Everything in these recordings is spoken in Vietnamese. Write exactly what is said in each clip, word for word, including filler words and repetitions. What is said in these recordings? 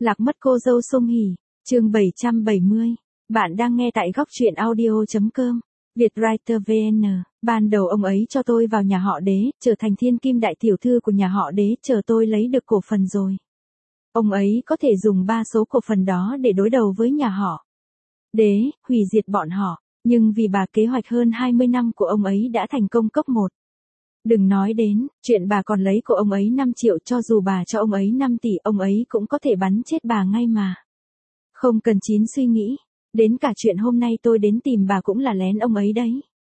Lạc mất cô dâu Song Hỷ, chương bảy trăm bảy mươi. Bạn đang nghe tại góc truyện audio chấm com. Vietwriter vê en. Ban đầu ông ấy cho tôi vào nhà họ Đế, trở thành thiên kim đại tiểu thư của nhà họ Đế, chờ tôi lấy được cổ phần rồi. Ông ấy có thể dùng ba số cổ phần đó để đối đầu với nhà họ Đế, hủy diệt bọn họ. Nhưng vì bà kế hoạch hơn hai mươi năm của ông ấy đã thành công cấp một. Đừng nói đến, chuyện bà còn lấy của ông ấy năm triệu, cho dù bà cho ông ấy năm tỷ, ông ấy cũng có thể bắn chết bà ngay mà. Không cần chín suy nghĩ, đến cả chuyện hôm nay tôi đến tìm bà cũng là lén ông ấy đấy.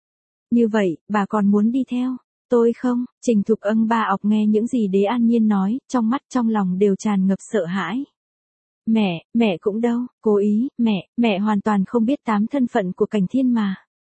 Như vậy, bà còn muốn đi theo tôi không? Trình Thục Ân ba ọc nghe những gì Đế An Nhiên nói, trong mắt trong lòng đều tràn ngập sợ hãi. Mẹ, mẹ cũng đâu, cố ý, mẹ, mẹ hoàn toàn không biết tám thân phận của Cảnh Thiên mà.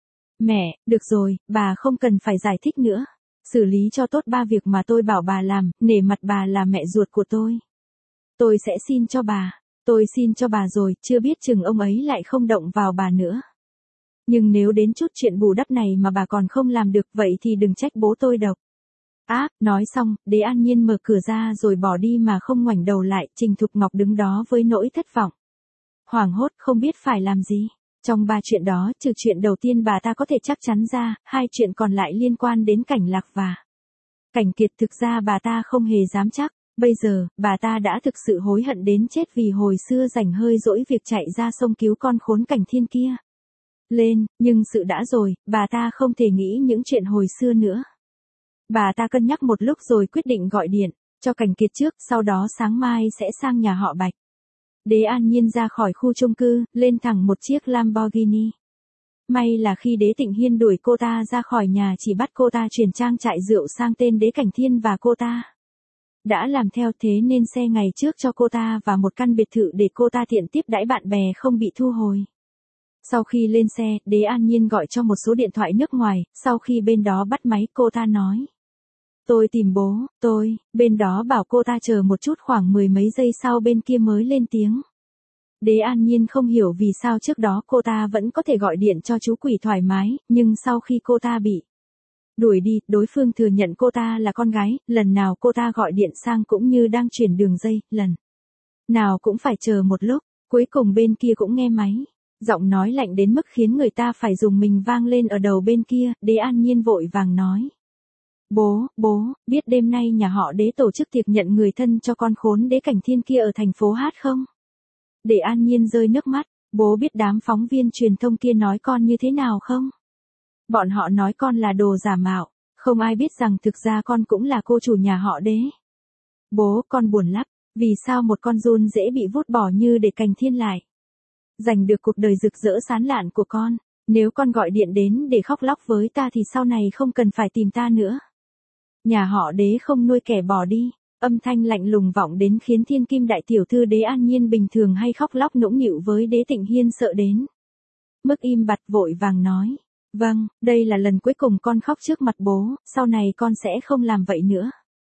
Mẹ, được rồi, bà không cần phải giải thích nữa. Xử lý cho tốt ba việc mà tôi bảo bà làm, nể mặt bà là mẹ ruột của tôi. Tôi sẽ xin cho bà, tôi xin cho bà rồi, chưa biết chừng ông ấy lại không động vào bà nữa. Nhưng nếu đến chút chuyện bù đắp này mà bà còn không làm được, vậy thì đừng trách bố tôi độc. Á, nói xong, Đế An Nhiên mở cửa ra rồi bỏ đi mà không ngoảnh đầu lại. Trình Thục Ngọc đứng đó với nỗi thất vọng, hoảng hốt không biết phải làm gì. Trong ba chuyện đó, trừ chuyện đầu tiên bà ta có thể chắc chắn ra, hai chuyện còn lại liên quan đến Cảnh Lạc và Cảnh Kiệt. Thực ra bà ta không hề dám chắc. Bây giờ, bà ta đã thực sự hối hận đến chết vì hồi xưa rảnh hơi dỗi việc chạy ra sông cứu con khốn Cảnh Thiên kia lên, nhưng sự đã rồi, bà ta không thể nghĩ những chuyện hồi xưa nữa. Bà ta cân nhắc một lúc rồi quyết định gọi điện cho Cảnh Kiệt trước, sau đó sáng mai sẽ sang nhà họ Bạch. Đế An Nhiên ra khỏi khu chung cư, lên thẳng một chiếc Lamborghini. May là khi Đế Tịnh Hiên đuổi cô ta ra khỏi nhà chỉ bắt cô ta chuyển trang trại rượu sang tên Đế Cảnh Thiên và cô ta đã làm theo, thế nên xe ngày trước cho cô ta và một căn biệt thự để cô ta tiện tiếp đãi bạn bè không bị thu hồi. Sau khi lên xe, Đế An Nhiên gọi cho một số điện thoại nước ngoài, sau khi bên đó bắt máy cô ta nói: Tôi tìm bố, tôi, bên đó bảo cô ta chờ một chút, khoảng mười mấy giây sau bên kia mới lên tiếng. Đế An Nhiên không hiểu vì sao trước đó cô ta vẫn có thể gọi điện cho chú quỷ thoải mái, nhưng sau khi cô ta bị đuổi đi, đối phương thừa nhận cô ta là con gái, lần nào cô ta gọi điện sang cũng như đang chuyển đường dây, lần nào cũng phải chờ một lúc, cuối cùng bên kia cũng nghe máy. Giọng nói lạnh đến mức khiến người ta phải dùng mình vang lên ở đầu bên kia. Đế An Nhiên vội vàng nói: Bố, bố, biết đêm nay nhà họ Đế tổ chức tiệc nhận người thân cho con khốn Đế Cảnh Thiên kia ở thành phố Hát không? Đế An Nhiên rơi nước mắt. Bố biết đám phóng viên truyền thông kia nói con như thế nào không? Bọn họ nói con là đồ giả mạo, không ai biết rằng thực ra con cũng là cô chủ nhà họ Đế. Bố, con buồn lắm, vì sao một con giun dễ bị vút bỏ như để Cảnh Thiên lại giành được cuộc đời rực rỡ sáng lạn của con? Nếu con gọi điện đến để khóc lóc với ta thì sau này không cần phải tìm ta nữa. Nhà họ Đế không nuôi kẻ bỏ đi. Âm thanh lạnh lùng vọng đến khiến thiên kim đại tiểu thư Đế An Nhiên bình thường hay khóc lóc nũng nịu với Đế Tịnh Hiên sợ đến mức im bặt, vội vàng nói: Vâng, đây là lần cuối cùng con khóc trước mặt bố, sau này con sẽ không làm vậy nữa.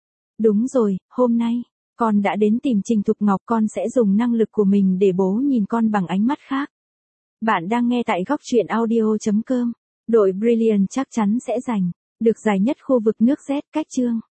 Đúng rồi, hôm nay con đã đến tìm Trình Thục Ngọc, con sẽ dùng năng lực của mình để bố nhìn con bằng ánh mắt khác. Bạn đang nghe tại góc truyện audio chấm com. Đội Brilliant chắc chắn sẽ giành được giải nhất khu vực nước Z. Cách chương